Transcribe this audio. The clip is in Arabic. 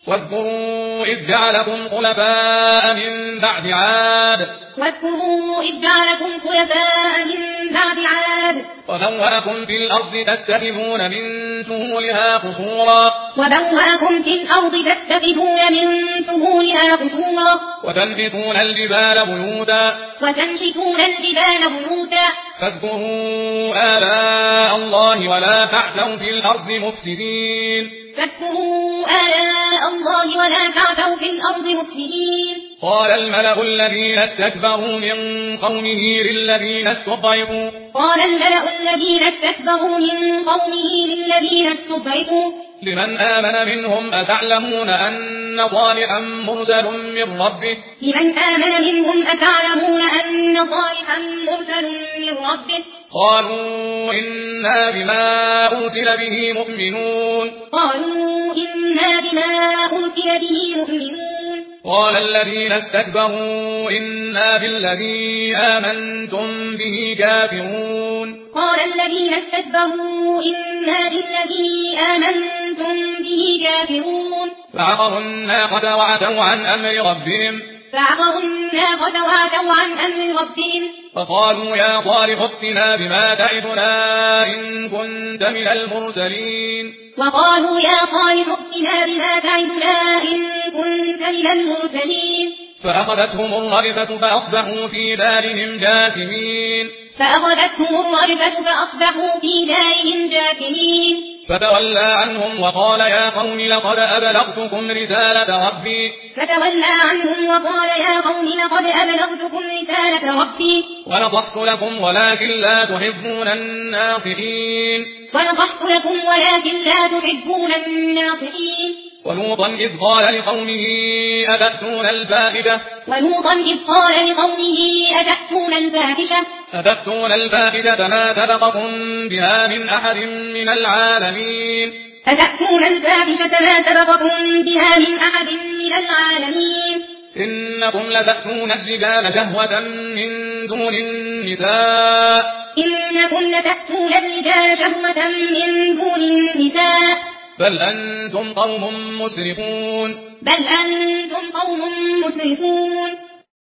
واذكروا إذ جعلكم خلفاء من بعد عاد وبوأكم في الأرض تتخذون من سهولها قصورا وتنحتون الجبال بيوتا فاذكروا آلاء الله ولا تعثوا في الأرض مفسدين قال الملأ الذين استكبروا من قومه للذين استضعفوا لمن آمن منهم أتعلمون أن صالحا مرسل من ربه قالوا إنا بما أرسل به مؤمنون قال الذين استكبروا إنا بالذي آمنتم به كافرون فعقروا الناقة وعتوا عن أمر ربهم فقالوا يا صالح ائتنا بما تعدنا إن كنت من المرسلين فأخذتهم الرجفة فأصبحوا في دارهم جاثمين فتولى عنهم وقال يا قوم لقد أبلغتكم رسالة ربي ونصحت لكم ولكن لا تحبون الناصحين ولوطا إذ قال لقومه أتأتون الفاحشة ما سبقكم بها من أحد من العالمين إنكم لتأتون الرجال شهوة من دون النساء بل أنتم قوم مسرفون